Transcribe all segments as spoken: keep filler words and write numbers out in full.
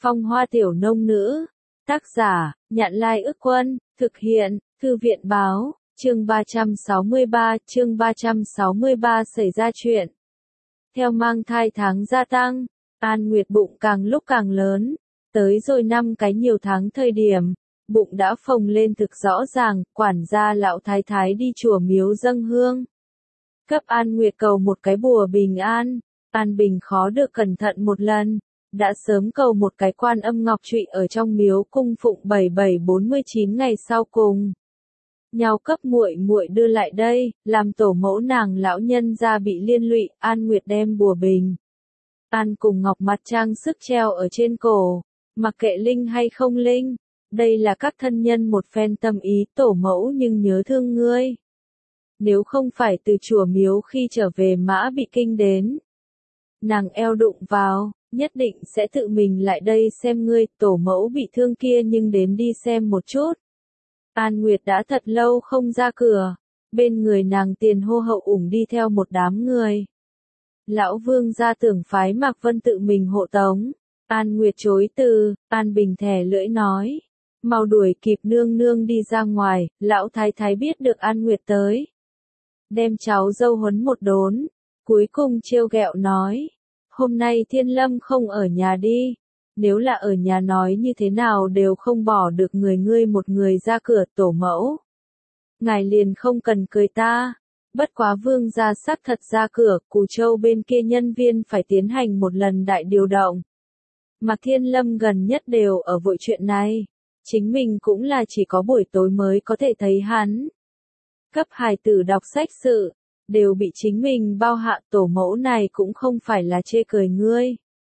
Phong Hoa Tiểu Nông Nữ. Tác giả, Nhạn Lai Ức Quân, thực hiện, Thư viện Báo, chương ba trăm sáu mươi ba, chương ba trăm sáu mươi ba xảy ra chuyện. Theo mang thai tháng gia tăng, An Nguyệt bụng càng lúc càng lớn, tới rồi năm cái nhiều tháng thời điểm, bụng đã phồng lên thực rõ ràng, quản gia lão thái thái đi chùa miếu dâng hương. Cấp An Nguyệt cầu một cái bùa bình an, An Bình khó được cẩn thận một lần, đã sớm cầu một cái Quan Âm ngọc trụy ở trong miếu cung phụng bảy bảy bốn mươi chín ngày sau cùng. Nhau cấp muội muội đưa lại đây, làm tổ mẫu nàng lão nhân gia bị liên lụy, An Nguyệt đem bùa bình an cùng ngọc mặt trang sức treo ở trên cổ, mặc kệ linh hay không linh, đây là các thân nhân một phen tâm ý, tổ mẫu nhưng nhớ thương ngươi. Nếu không phải từ chùa miếu khi trở về mã bị kinh đến, nàng eo đụng vào, nhất định sẽ tự mình lại đây xem ngươi, tổ mẫu bị thương kia nhưng đến đi xem một chút. An Nguyệt đã thật lâu không ra cửa, bên người nàng tiền hô hậu ủng đi theo một đám người. Lão Vương gia tưởng phái Mạc Vân tự mình hộ tống, An Nguyệt chối từ, An Bình thè lưỡi nói, mau đuổi kịp nương nương đi ra ngoài, lão thái thái biết được An Nguyệt tới. Đem cháu dâu huấn một đốn, cuối cùng trêu ghẹo nói, hôm nay Thiên Lâm không ở nhà đi, nếu là ở nhà nói như thế nào đều không bỏ được người ngươi một người ra cửa, tổ mẫu. Ngài liền không cần cười ta, bất quá Vương gia xác thật ra cửa, Cù Châu bên kia nhân viên phải tiến hành một lần đại điều động. Mạc Thiên Lâm gần nhất đều ở vội chuyện này, chính mình cũng là chỉ có buổi tối mới có thể thấy hắn. Cấp hài tử đọc sách sự, đều bị chính mình bao hạ, tổ mẫu này cũng không phải là chê cười ngươi.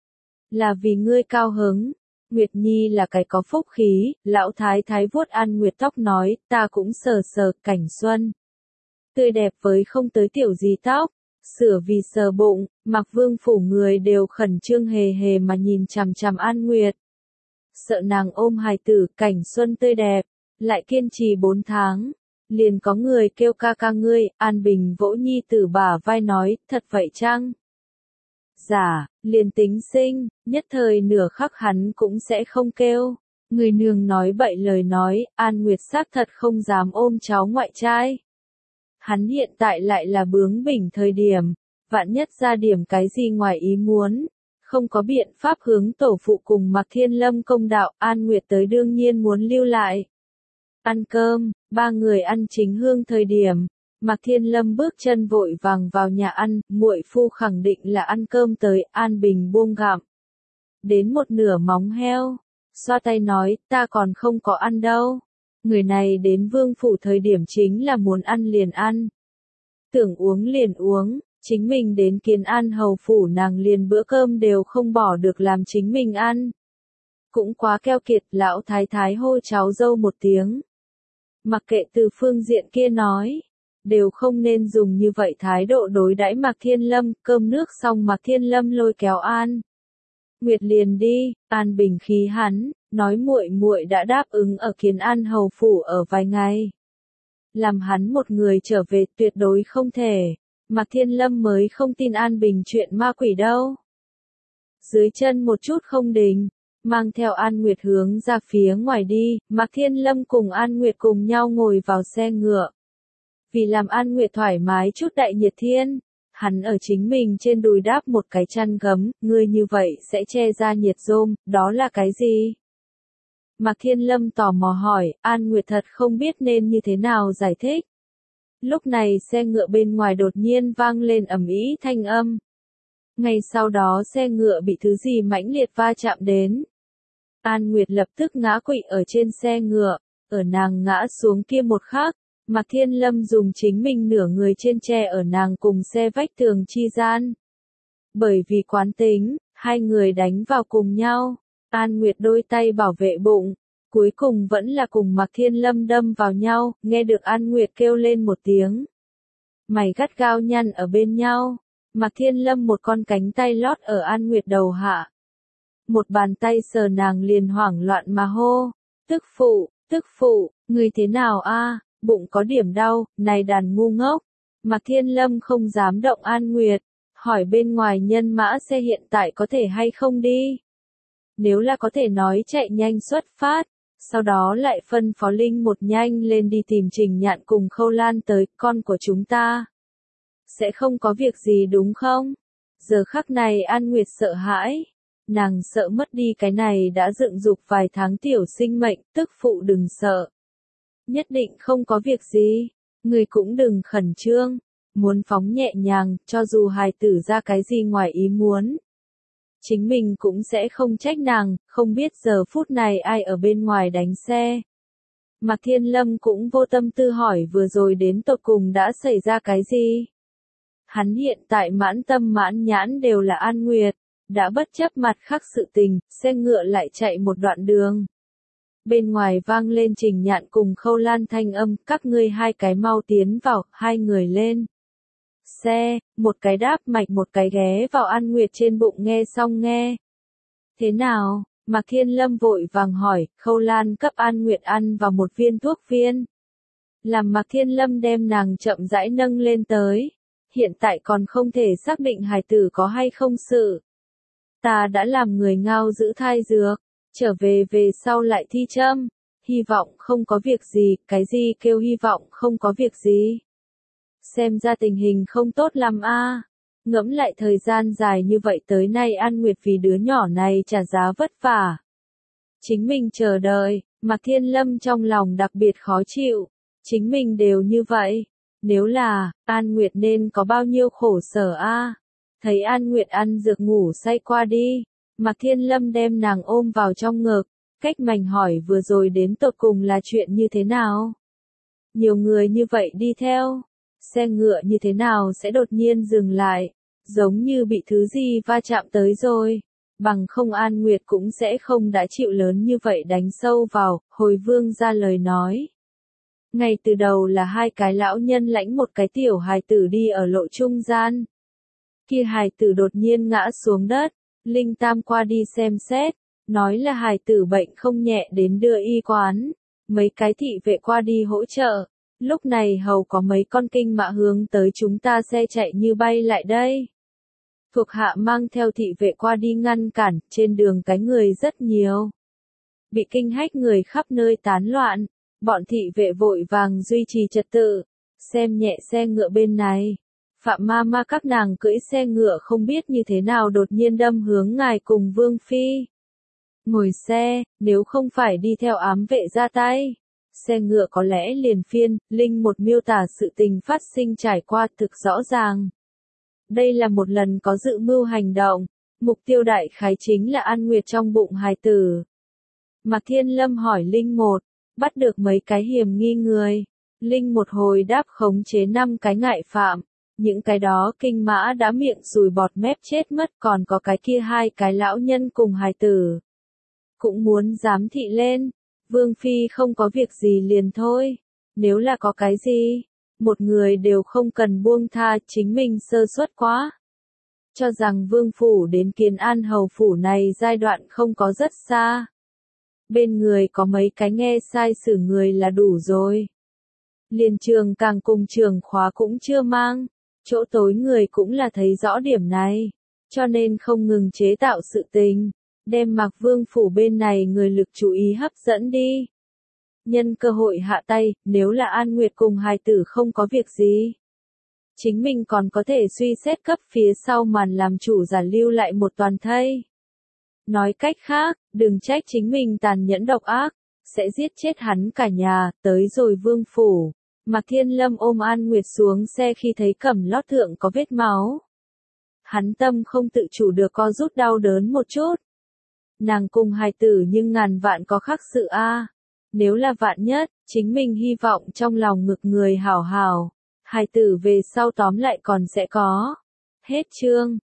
Là vì ngươi cao hứng, Nguyệt Nhi là cái có phúc khí, lão thái thái vuốt An Nguyệt tóc nói, ta cũng sờ sờ, cảnh xuân. Tươi đẹp với không tới tiểu gì tóc, sửa vì sờ bụng, Mặc Vương phủ người đều khẩn trương hề hề mà nhìn chằm chằm An Nguyệt. Sợ nàng ôm hài tử, cảnh xuân tươi đẹp, lại kiên trì bốn tháng. Liền có người kêu ca ca ngươi, An Bình vỗ nhi tử bả vai nói, thật vậy chăng? Giả, liền tính sinh, nhất thời nửa khắc hắn cũng sẽ không kêu. Người nương nói bậy lời nói, An Nguyệt xác thật không dám ôm cháu ngoại trai. Hắn hiện tại lại là bướng bỉnh thời điểm, vạn nhất ra điểm cái gì ngoài ý muốn, không có biện pháp hướng tổ phụ cùng Mạc Thiên Lâm công đạo, An Nguyệt tới đương nhiên muốn lưu lại. Ăn cơm, ba người ăn chính hương thời điểm, Mạc Thiên Lâm bước chân vội vàng vào nhà ăn, muội phu khẳng định là ăn cơm tới, An Bình buông gặm. Đến một nửa móng heo, xoa tay nói, ta còn không có ăn đâu. Người này đến vương phủ thời điểm chính là muốn ăn liền ăn. Tưởng uống liền uống, chính mình đến Kiến An hầu phủ nàng liền bữa cơm đều không bỏ được làm chính mình ăn. Cũng quá keo kiệt, lão thái thái hô cháu dâu một tiếng. Mặc kệ từ phương diện kia nói, đều không nên dùng như vậy thái độ đối đãi Mạc Thiên Lâm, cơm nước xong Mạc Thiên Lâm lôi kéo An Nguyệt liền đi, An Bình khí hắn, nói muội muội đã đáp ứng ở Kiến An hầu phủ ở vài ngày. Làm hắn một người trở về tuyệt đối không thể, Mạc Thiên Lâm mới không tin An Bình chuyện ma quỷ đâu. Dưới chân một chút không định, mang theo An Nguyệt hướng ra phía ngoài đi, Mạc Thiên Lâm cùng An Nguyệt cùng nhau ngồi vào xe ngựa. Vì làm An Nguyệt thoải mái chút đại nhiệt thiên, hắn ở chính mình trên đùi đáp một cái chăn gấm, ngươi như vậy sẽ che ra nhiệt rôm, đó là cái gì? Mạc Thiên Lâm tò mò hỏi, An Nguyệt thật không biết nên như thế nào giải thích. Lúc này xe ngựa bên ngoài đột nhiên vang lên ầm ĩ thanh âm. Ngay sau đó xe ngựa bị thứ gì mãnh liệt va chạm đến. An Nguyệt lập tức ngã quỵ ở trên xe ngựa, ở nàng ngã xuống kia một khắc, Mạc Thiên Lâm dùng chính mình nửa người trên tre ở nàng cùng xe vách tường chi gian. Bởi vì quán tính, hai người đánh vào cùng nhau, An Nguyệt đôi tay bảo vệ bụng, cuối cùng vẫn là cùng Mạc Thiên Lâm đâm vào nhau, nghe được An Nguyệt kêu lên một tiếng. Mày gắt gao nhăn ở bên nhau, Mạc Thiên Lâm một con cánh tay lót ở An Nguyệt đầu hạ. Một bàn tay sờ nàng liền hoảng loạn mà hô, tức phụ, tức phụ, người thế nào a? Bụng có điểm đau, này đàn ngu ngốc. Mạc Thiên Lâm không dám động An Nguyệt, hỏi bên ngoài nhân mã xe hiện tại có thể hay không đi. Nếu là có thể nói chạy nhanh xuất phát, sau đó lại phân phó Linh một nhanh lên đi tìm Trình Nhạn cùng Khâu Lan tới, con của chúng ta. Sẽ không có việc gì đúng không? Giờ khắc này An Nguyệt sợ hãi. Nàng sợ mất đi cái này đã dựng dục vài tháng tiểu sinh mệnh, tức phụ đừng sợ. Nhất định không có việc gì, người cũng đừng khẩn trương, muốn phóng nhẹ nhàng, cho dù hài tử ra cái gì ngoài ý muốn. Chính mình cũng sẽ không trách nàng, không biết giờ phút này ai ở bên ngoài đánh xe. Mạc Thiên Lâm cũng vô tâm tư hỏi vừa rồi đến tột cùng đã xảy ra cái gì. Hắn hiện tại mãn tâm mãn nhãn đều là An Nguyệt, đã bất chấp mặt khác sự tình, xe ngựa lại chạy một đoạn đường. Bên ngoài vang lên Trình Nhạn cùng Khâu Lan thanh âm, các ngươi hai cái mau tiến vào, hai người lên. Xe, một cái đáp mạch một cái ghé vào An Nguyệt trên bụng nghe xong nghe. Thế nào? Mạc Thiên Lâm vội vàng hỏi, Khâu Lan cấp An Nguyệt ăn vào một viên thuốc viên. Làm Mạc Thiên Lâm đem nàng chậm rãi nâng lên tới. Hiện tại còn không thể xác định hài tử có hay không sự. Ta đã làm người ngao giữ thai dược, trở về về sau lại thi châm. Hy vọng không có việc gì, cái gì kêu hy vọng không có việc gì. Xem ra tình hình không tốt lắm a. Ngẫm lại thời gian dài như vậy tới nay An Nguyệt vì đứa nhỏ này trả giá vất vả. Chính mình chờ đợi, Mạc Thiên Lâm trong lòng đặc biệt khó chịu. Chính mình đều như vậy. Nếu là, An Nguyệt nên có bao nhiêu khổ sở a. Thấy An Nguyệt ăn dược ngủ say qua đi. Mạc Thiên Lâm đem nàng ôm vào trong ngực. Cách mảnh hỏi vừa rồi đến tột cùng là chuyện như thế nào? Nhiều người như vậy đi theo. Xe ngựa như thế nào sẽ đột nhiên dừng lại, giống như bị thứ gì va chạm tới rồi, bằng không An Nguyệt cũng sẽ không đã chịu lớn như vậy đánh sâu vào, hồi vương ra lời nói. Ngay từ đầu là hai cái lão nhân lãnh một cái tiểu hài tử đi ở lộ trung gian. Kia hài tử đột nhiên ngã xuống đất, Linh Tam qua đi xem xét, nói là hài tử bệnh không nhẹ đến đưa y quán, mấy cái thị vệ qua đi hỗ trợ. Lúc này hầu có mấy con kinh mã hướng tới chúng ta xe chạy như bay lại đây. Thuộc hạ mang theo thị vệ qua đi ngăn cản, trên đường cái người rất nhiều. Bị kinh hách người khắp nơi tán loạn, bọn thị vệ vội vàng duy trì trật tự, xem nhẹ xe ngựa bên này. Phạm ma ma các nàng cưỡi xe ngựa không biết như thế nào đột nhiên đâm hướng ngài cùng Vương Phi. Ngồi xe, nếu không phải đi theo ám vệ ra tay. Xe ngựa có lẽ liền phiên, Linh một miêu tả sự tình phát sinh trải qua thực rõ ràng. Đây là một lần có dự mưu hành động, mục tiêu đại khái chính là An Nguyệt trong bụng hài tử. Mạc Thiên Lâm hỏi Linh một, bắt được mấy cái hiểm nghi người. Linh một hồi đáp khống chế năm cái ngại phạm, những cái đó kinh mã đã miệng sùi bọt mép chết mất còn có cái kia hai cái lão nhân cùng hài tử. Cũng muốn giám thị lên. Vương Phi không có việc gì liền thôi. Nếu là có cái gì, một người đều không cần buông tha, chính mình sơ suất quá. Cho rằng Vương Phủ đến Kiến An Hầu Phủ này giai đoạn không có rất xa. Bên người có mấy cái nghe sai xử người là đủ rồi. Liền trường càng cùng trường khóa cũng chưa mang. Chỗ tối người cũng là thấy rõ điểm này. Cho nên không ngừng chế tạo sự tình. Đem Mạc Vương Phủ bên này người lực chú ý hấp dẫn đi. Nhân cơ hội hạ tay, nếu là An Nguyệt cùng hài tử không có việc gì. Chính mình còn có thể suy xét cấp phía sau màn làm chủ giả lưu lại một toàn thây. Nói cách khác, đừng trách chính mình tàn nhẫn độc ác, sẽ giết chết hắn cả nhà, tới rồi Vương Phủ. Mạc Thiên Lâm ôm An Nguyệt xuống xe khi thấy cẩm lót thượng có vết máu. Hắn tâm không tự chủ được co rút đau đớn một chút. Nàng cùng hài tử nhưng ngàn vạn có khác sự a. Nếu là vạn nhất, chính mình hy vọng trong lòng ngực người hảo hảo. Hài tử về sau tóm lại còn sẽ có. Hết chương.